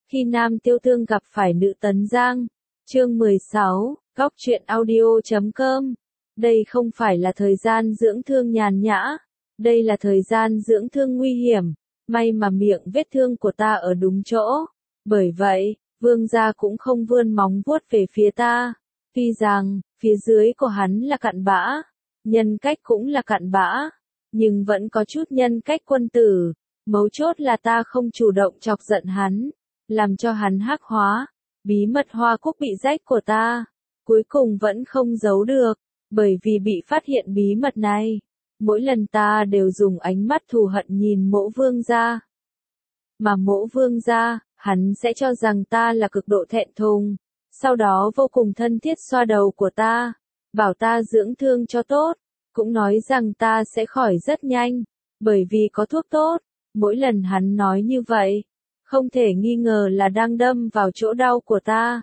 Khi nam tiêu tương gặp phải nữ tấn giang. Chương 16, Góc truyện audio.com. Đây không phải là thời gian dưỡng thương nhàn nhã. Đây là thời gian dưỡng thương nguy hiểm. May mà miệng vết thương của ta ở đúng chỗ. Bởi vậy, vương gia cũng không vươn móng vuốt về phía ta. Tuy rằng, phía dưới của hắn là cặn bã. Nhân cách cũng là cặn bã. Nhưng vẫn có chút nhân cách quân tử. Mấu chốt là ta không chủ động chọc giận hắn. Làm cho hắn hắc hóa. Bí mật Hoa Quốc bị rách của ta. Cuối cùng vẫn không giấu được. Bởi vì bị phát hiện bí mật này. Mỗi lần ta đều dùng ánh mắt thù hận nhìn mỗ vương gia. Mà mỗ vương gia, hắn sẽ cho rằng ta là cực độ thẹn thùng. Sau đó vô cùng thân thiết xoa đầu của ta. Bảo ta dưỡng thương cho tốt. Cũng nói rằng ta sẽ khỏi rất nhanh. Bởi vì có thuốc tốt. Mỗi lần hắn nói như vậy. Không thể nghi ngờ là đang đâm vào chỗ đau của ta.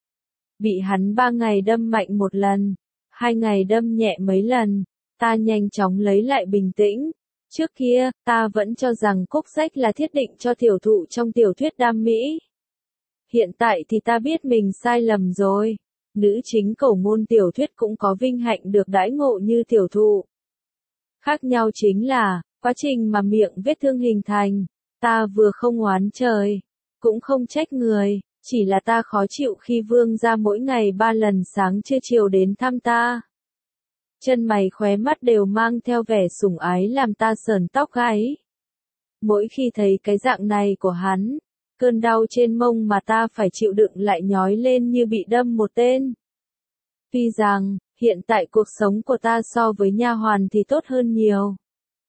Bị hắn 3 ngày đâm mạnh một lần. 2 ngày đâm nhẹ mấy lần. Ta nhanh chóng lấy lại bình tĩnh. Trước kia, ta vẫn cho rằng cốc rách là thiết định cho tiểu thụ trong tiểu thuyết đam mỹ. Hiện tại thì ta biết mình sai lầm rồi. Nữ chính cầu môn tiểu thuyết cũng có vinh hạnh được đãi ngộ như tiểu thụ. Khác nhau chính là, quá trình mà miệng vết thương hình thành. Ta vừa không oán trời, cũng không trách người, chỉ là ta khó chịu khi vương gia mỗi ngày 3 lần sáng trưa chiều đến thăm ta. Chân mày khóe mắt đều mang theo vẻ sủng ái làm ta sờn tóc gáy. Mỗi khi thấy cái dạng này của hắn, cơn đau trên mông mà ta phải chịu đựng lại nhói lên như bị đâm một tên. Tuy rằng, hiện tại cuộc sống của ta so với nha hoàn thì tốt hơn nhiều.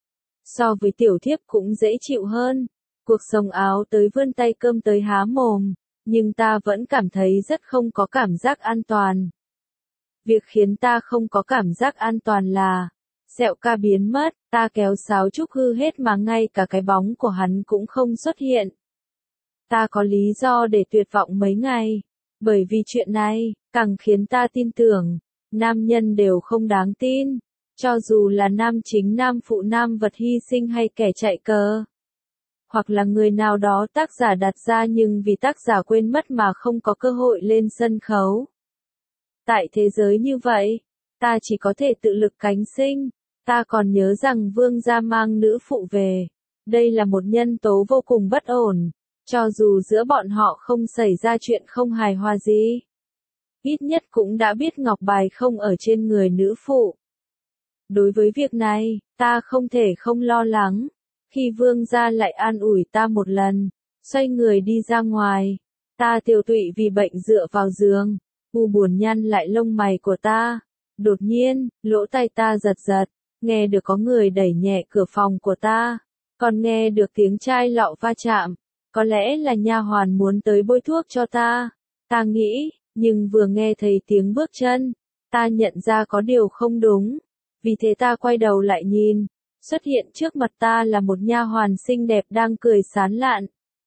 So với tiểu thiếp cũng dễ chịu hơn. Cuộc sống áo tới vươn tay cơm tới há mồm, nhưng ta vẫn cảm thấy rất không có cảm giác an toàn. Việc khiến ta không có cảm giác an toàn là, sẹo ca biến mất, ta kéo sáo trúc hư hết mà ngay cả cái bóng của hắn cũng không xuất hiện. Ta có lý do để tuyệt vọng mấy ngày, bởi vì chuyện này, càng khiến ta tin tưởng, nam nhân đều không đáng tin, cho dù là nam chính nam phụ nam vật hy sinh hay kẻ chạy cờ. Hoặc là người nào đó tác giả đặt ra nhưng vì tác giả quên mất mà không có cơ hội lên sân khấu. Tại thế giới như vậy, ta chỉ có thể tự lực cánh sinh. Ta còn nhớ rằng vương gia mang nữ phụ về. Đây là một nhân tố vô cùng bất ổn. Cho dù giữa bọn họ không xảy ra chuyện không hài hòa gì. Ít nhất cũng đã biết ngọc bài không ở trên người nữ phụ. Đối với việc này, ta không thể không lo lắng. Khi vương gia lại an ủi ta một lần, xoay người đi ra ngoài, ta tiều tụy vì bệnh dựa vào giường, buồn nhăn lại lông mày của ta. Đột nhiên, lỗ tai ta giật giật, nghe được có người đẩy nhẹ cửa phòng của ta, còn nghe được tiếng chai lọ va chạm, có lẽ là nha hoàn muốn tới bôi thuốc cho ta. Ta nghĩ, nhưng vừa nghe thấy tiếng bước chân, ta nhận ra có điều không đúng, vì thế ta quay đầu lại nhìn. Xuất hiện trước mặt ta là một nha hoàn xinh đẹp đang cười sán lạn.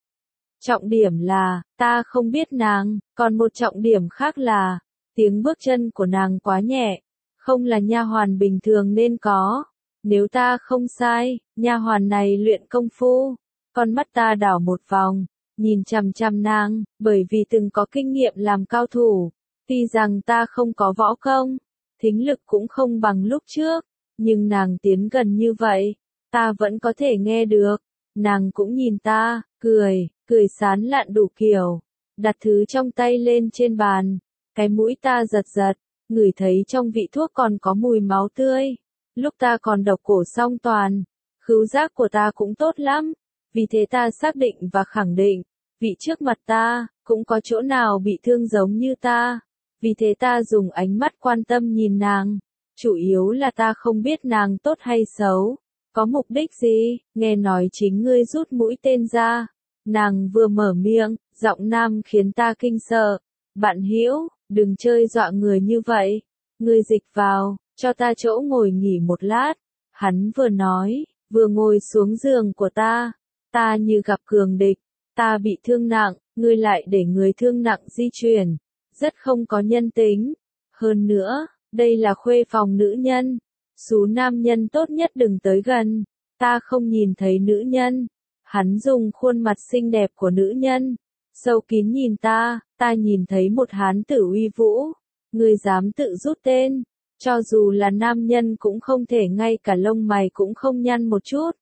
Trọng điểm là, ta không biết nàng, còn một trọng điểm khác là, tiếng bước chân của nàng quá nhẹ, không là nha hoàn bình thường nên có. Nếu ta không sai, nha hoàn này luyện công phu. Con mắt ta đảo một vòng, nhìn chằm chằm nàng, bởi vì từng có kinh nghiệm làm cao thủ. Tuy rằng ta không có võ công, thính lực cũng không bằng lúc trước. Nhưng nàng tiến gần như vậy, ta vẫn có thể nghe được. Nàng cũng nhìn ta, cười sán lạn đủ kiểu. Đặt thứ trong tay lên trên bàn. Cái mũi ta giật giật, ngửi thấy trong vị thuốc còn có mùi máu tươi. Lúc ta còn độc cổ song toàn, khứu giác của ta cũng tốt lắm. Vì thế ta xác định và khẳng định, vị trước mặt ta, cũng có chỗ nào bị thương giống như ta. Vì thế ta dùng ánh mắt quan tâm nhìn nàng. Chủ yếu là ta không biết nàng tốt hay xấu, có mục đích gì, nghe nói chính ngươi rút mũi tên ra. Nàng vừa mở miệng, giọng nam khiến ta kinh sợ. Bạn hữu, đừng chơi dọa người như vậy. Ngươi dịch vào, cho ta chỗ ngồi nghỉ một lát. Hắn vừa nói, vừa ngồi xuống giường của ta. Ta như gặp cường địch, ta bị thương nặng, ngươi lại để người thương nặng di chuyển. Rất không có nhân tính. Hơn nữa, đây là khuê phòng nữ nhân. Số nam nhân tốt nhất đừng tới gần. Ta không nhìn thấy nữ nhân. Hắn dùng khuôn mặt xinh đẹp của nữ nhân. sâu kín nhìn ta nhìn thấy một hán tử uy vũ, ngươi dám tự rút tên, cho dù là nam nhân cũng không thể ngay cả lông mày cũng không nhăn một chút.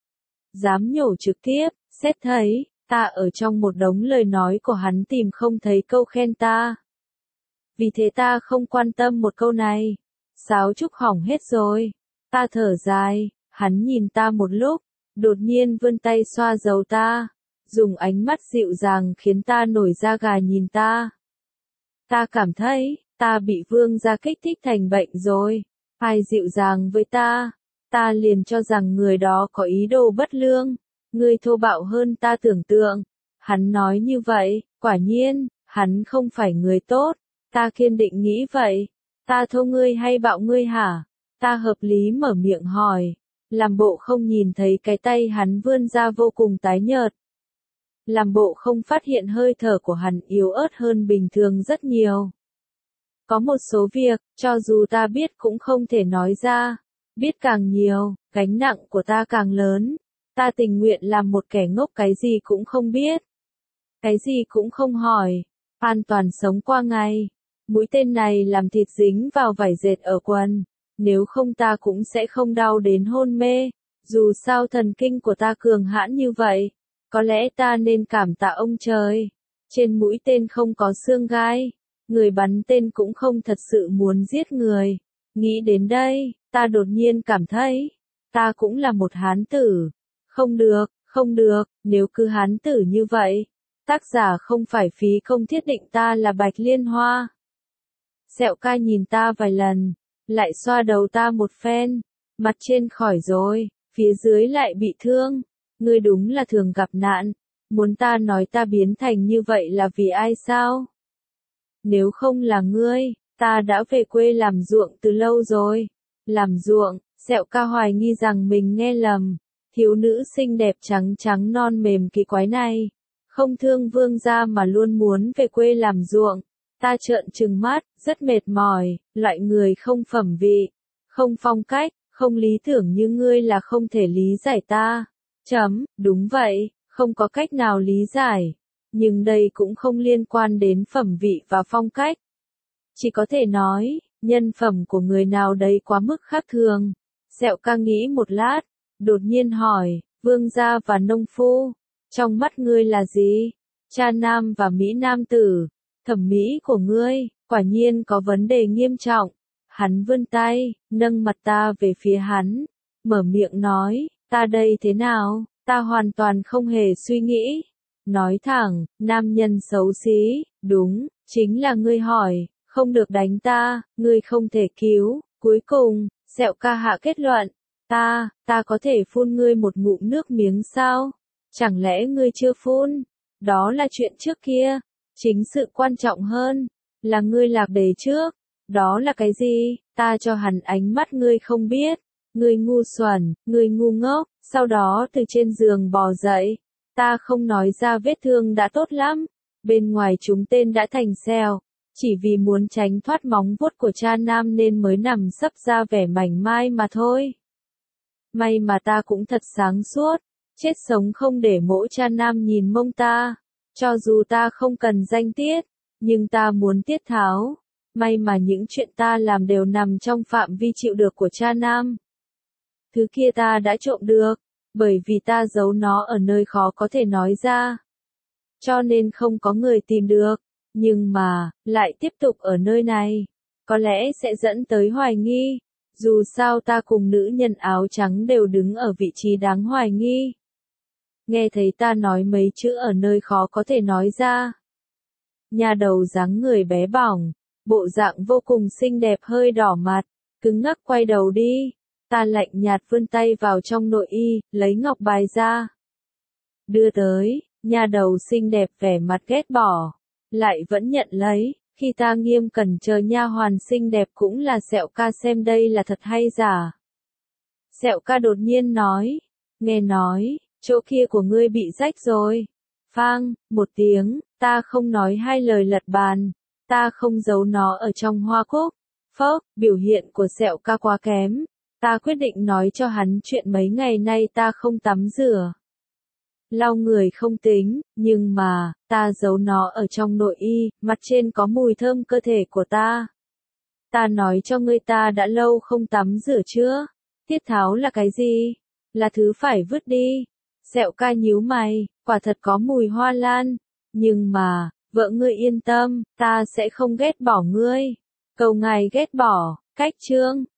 Dám nhổ trực tiếp, xét thấy, ta ở trong một đống lời nói của hắn tìm không thấy câu khen ta. Vì thế ta không quan tâm một câu này. Sáo trúc hỏng hết rồi. Ta thở dài, hắn nhìn ta một lúc, đột nhiên vươn tay xoa dầu ta, dùng ánh mắt dịu dàng khiến ta nổi da gà nhìn ta. Ta cảm thấy, ta bị vương gia kích thích thành bệnh rồi. Ai dịu dàng với ta liền cho rằng người đó có ý đồ bất lương. Ngươi thô bạo hơn ta tưởng tượng. Hắn nói như vậy, quả nhiên, hắn không phải người tốt. Ta kiên định nghĩ vậy. Ta thô ngươi hay bạo ngươi hả? Ta hợp lý mở miệng hỏi. Làm bộ không nhìn thấy cái tay hắn vươn ra vô cùng tái nhợt. Làm bộ không phát hiện hơi thở của hắn yếu ớt hơn bình thường rất nhiều. Có một số việc, cho dù ta biết cũng không thể nói ra. Biết càng nhiều, gánh nặng của ta càng lớn. Ta tình nguyện làm một kẻ ngốc cái gì cũng không biết. Cái gì cũng không hỏi. An toàn sống qua ngày. Mũi tên này làm thịt dính vào vải dệt ở quần. Nếu không ta cũng sẽ không đau đến hôn mê. Dù sao thần kinh của ta cường hãn như vậy. Có lẽ ta nên cảm tạ ông trời. Trên mũi tên không có xương gai. Người bắn tên cũng không thật sự muốn giết người. Nghĩ đến đây, ta đột nhiên cảm thấy, ta cũng là một hán tử. Không được, nếu cứ hán tử như vậy. Tác giả không phải phí công thiết định ta là Bạch Liên Hoa. Sẹo ca nhìn ta vài lần, lại xoa đầu ta một phen. Mặt trên khỏi rồi, phía dưới lại bị thương. Ngươi đúng là thường gặp nạn. Muốn ta nói ta biến thành như vậy là vì ai sao? Nếu không là ngươi, ta đã về quê làm ruộng từ lâu rồi. Làm ruộng, sẹo ca hoài nghi rằng mình nghe lầm. Thiếu nữ xinh đẹp trắng trắng non mềm kỳ quái này. Không thương vương gia mà luôn muốn về quê làm ruộng. Ta trợn trừng mắt, rất mệt mỏi, loại người không phẩm vị, không phong cách, không lý tưởng như ngươi là không thể lý giải ta. Đúng vậy, không có cách nào lý giải. Nhưng đây cũng không liên quan đến phẩm vị và phong cách. Chỉ có thể nói, nhân phẩm của người nào đấy quá mức khác thường. Sẹo ca nghĩ một lát, đột nhiên hỏi, vương gia và nông phu, trong mắt ngươi là gì? Cha nam và mỹ nam tử, thẩm mỹ của ngươi, quả nhiên có vấn đề nghiêm trọng. Hắn vươn tay, nâng mặt ta về phía hắn, mở miệng nói, ta đây thế nào? Ta hoàn toàn không hề suy nghĩ. Nói thẳng, nam nhân xấu xí, đúng, chính là ngươi hỏi, không được đánh ta, ngươi không thể cứu. Cuối cùng, sẹo ca hạ kết luận, ta có thể phun ngươi một ngụm nước miếng sao? Chẳng lẽ ngươi chưa phun? Đó là chuyện trước kia. Chính sự quan trọng hơn, là ngươi lạc đề trước. Đó là cái gì? Ta cho hắn ánh mắt ngươi không biết. Ngươi ngu xuẩn, ngươi ngu ngốc, sau đó từ trên giường bò dậy. Ta không nói ra vết thương đã tốt lắm. Bên ngoài chúng tên đã thành sẹo. Chỉ vì muốn tránh thoát móng vuốt của cha nam nên mới nằm sấp ra vẻ mảnh mai mà thôi. May mà ta cũng thật sáng suốt. Chết sống không để mỗi cha nam nhìn mông ta. Cho dù ta không cần danh tiết, nhưng ta muốn tiết tháo. May mà những chuyện ta làm đều nằm trong phạm vi chịu được của cha nam. Thứ kia ta đã trộm được, bởi vì ta giấu nó ở nơi khó có thể nói ra. Cho nên không có người tìm được, nhưng mà, lại tiếp tục ở nơi này. Có lẽ sẽ dẫn tới hoài nghi. Dù sao ta cùng nữ nhân áo trắng đều đứng ở vị trí đáng hoài nghi. Nghe thấy ta nói mấy chữ ở nơi khó có thể nói ra. Nhà đầu dáng người bé bỏng, bộ dạng vô cùng xinh đẹp hơi đỏ mặt, cứng ngắc quay đầu đi. Ta lạnh nhạt vươn tay vào trong nội y, lấy ngọc bài ra. Đưa tới, nhà đầu xinh đẹp vẻ mặt ghét bỏ, lại vẫn nhận lấy. Khi ta nghiêm cẩn chờ nha hoàn xinh đẹp cũng là sẹo ca xem đây là thật hay giả. Sẹo ca đột nhiên nói, nghe nói, chỗ kia của ngươi bị rách rồi. Phang, một tiếng, ta không nói hai lời lật bàn. Ta không giấu nó ở trong hoa cúc. Phốc, biểu hiện của sẹo ca quá kém. Ta quyết định nói cho hắn chuyện mấy ngày nay ta không tắm rửa. Lau người không tính, nhưng mà, ta giấu nó ở trong nội y, mặt trên có mùi thơm cơ thể của ta. Ta nói cho ngươi ta đã lâu không tắm rửa chưa? Tiết tháo là cái gì? Là thứ phải vứt đi. Sẹo ca nhíu mày, quả thật có mùi hoa lan. Nhưng mà, vợ ngươi yên tâm, ta sẽ không ghét bỏ ngươi. Cầu ngài ghét bỏ, cách chương.